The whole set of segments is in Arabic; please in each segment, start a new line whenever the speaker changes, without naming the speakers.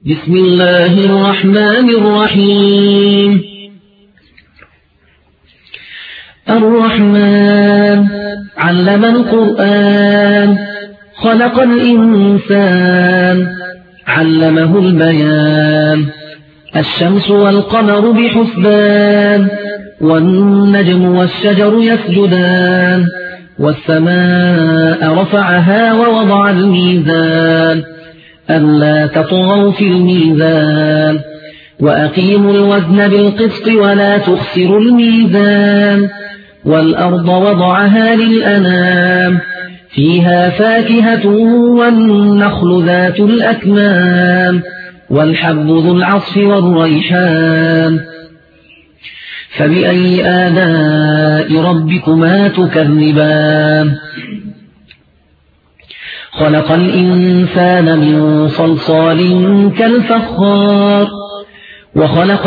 بسم الله الرحمن الرحيم الرحمن علم القرآن خلق الإنسان علمه البيان الشمس والقمر بحسبان والنجم والشجر يسجدان والسماء رفعها ووضع الميزان ألا تطغوا في الميزان وأقيموا الوزن بالقسط ولا تخسروا الميزان والأرض وضعها للأنام فيها فاكهة والنخل ذات الأكمام والحب ذو العصف والريحان فبأي آلاء ربكما تكذبان خلق الإنسان من صلصال كالفخار وخلق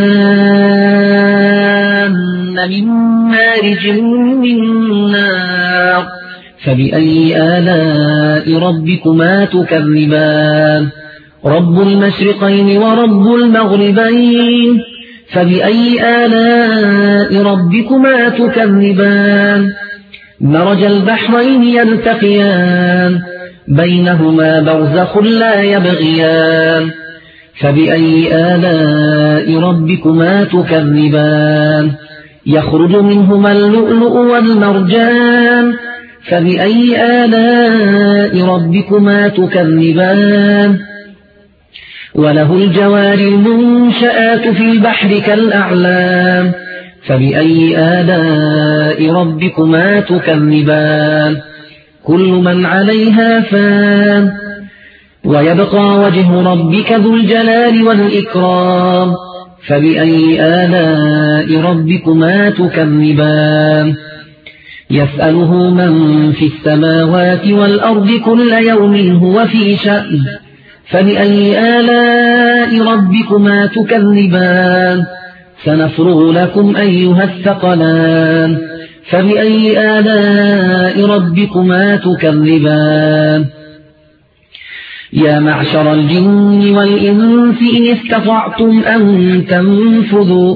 الجان من مارج من نار فبأي آلاء ربكما تكذبان رب المشرقين ورب المغربين فبأي آلاء ربكما تكذبان مرج البحرين يلتقيان بينهما برزخ لا يبغيان فبأي آلاء ربكما تكذبان يخرج منهما اللؤلؤ والمرجان فبأي آلاء ربكما تكذبان وله الجوار المنشآت في البحر كالأعلام فبأي آلاء ربكما تكذبان كل من عليها فان ويبقى وجه ربك ذو الجلال والإكرام فبأي آلاء ربكما تكذبان يسأله من في السماوات والأرض كل يوم هو في شأن فبأي آلاء ربكما تكذبان سنفرغ لكم أيها الثقلان فبأي آلاء ربكما تكذبان يا معشر الجن والإنس إن استطعتم أن تنفذوا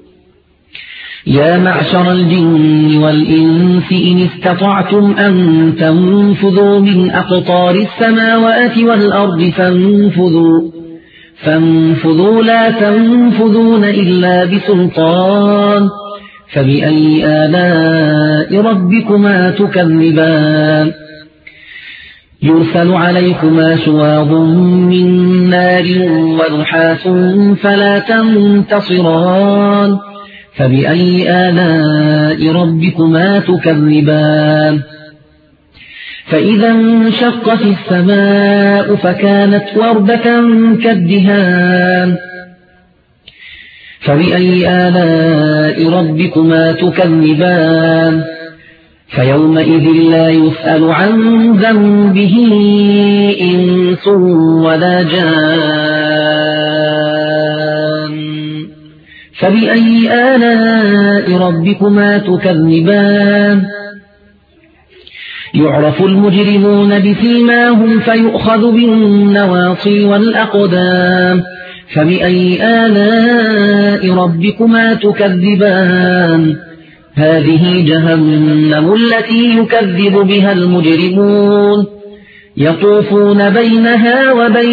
من أقطار السماوات والأرض فانفذوا لا تنفذون إلا بسلطان فبأي آلاء ربكما تكذبان يرسل عليكما شواظ من نار ونحاس فلا تنتصران فبأي آلاء ربكما تكذبان فإذا انشقت السماء فكانت وردة كالدهان فبأي آلاء ربكما تكذبان فيومئذ لا يسأل عن ذنبه إنس ولا جان فبأي آلاء ربكما تكذبان يعرف المجرمون بسيماهم فيؤخذ بالنواصي والأقدام فبأي آلاء ربكما تكذبان هذه جهنم التي يكذب بها المجرمون يطوفون بينها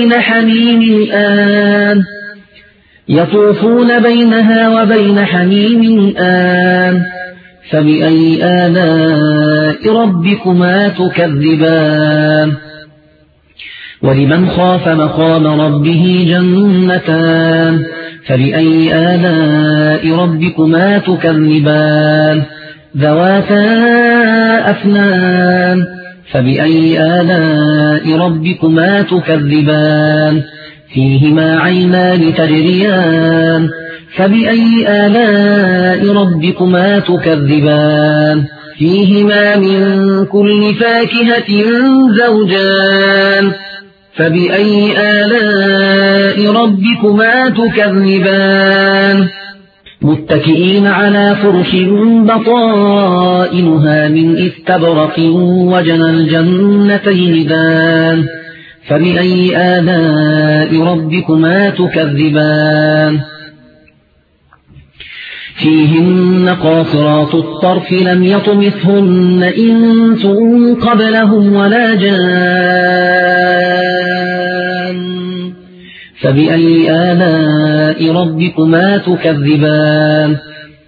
وبين حميم آن فبأي آلاء ربكما تكذبان ولمن خاف مقام ربه جنتان فبأي آلاء ربكما تكذبان ذواتا أفنان فبأي آلاء ربكما تكذبان فيهما عينان تجريان فبأي آلاء ربكما تكذبان فيهما من كل فاكهة زوجان فبأي آلاء ربكما تكذبان متكئين على فرش بطائنها من استبرق وجنى الجنتين دان فبأي آلاء ربكما تكذبان فيهن قاصرات الطرف لم يطمثهن إنس قبلهم ولا جان فبأي آلاء ربكما تكذبان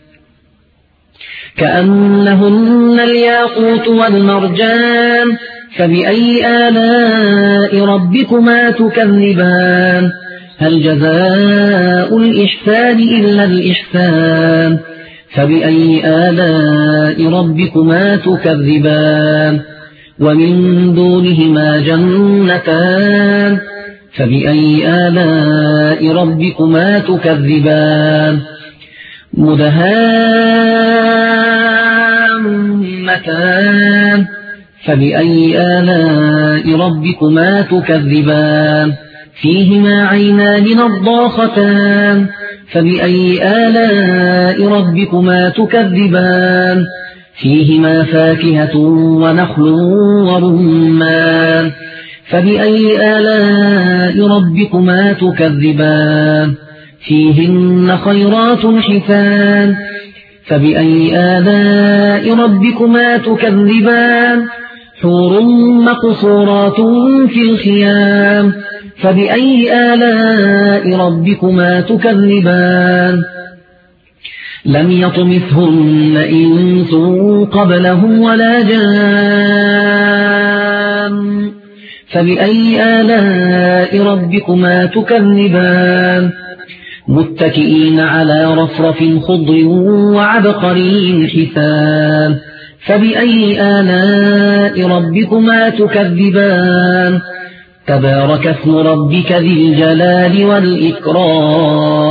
كأنهن الياقوت والمرجان فبأي آلاء ربكما تكذبان هل جزاء الإحسان إلا الإحسان فبأي آلاء ربكما تكذبان ومن دونهما جنتان فبأي آلاء ربكما تكذبان مدهامتان فبأي آلاء ربكما تكذبان فيهما عينان نضاختان فبأي آلاء ربكما تكذبان فيهما فاكهة ونخل ورمان فبأي آلاء ربكما تكذبان فيهن خيرات حسان فبأي آلاء ربكما تكذبان حور مقصورات في الخيام فبأي آلاء ربكما تكذبان لم يطمثهن إنس قبلهم ولا جان فبأي آلاء ربكما تكذبان متكئين على رفرف خضر وعبقري حسان فبأي آلاء ربكما تكذبان تبارك اسم ربك ذي الجلال والإكرام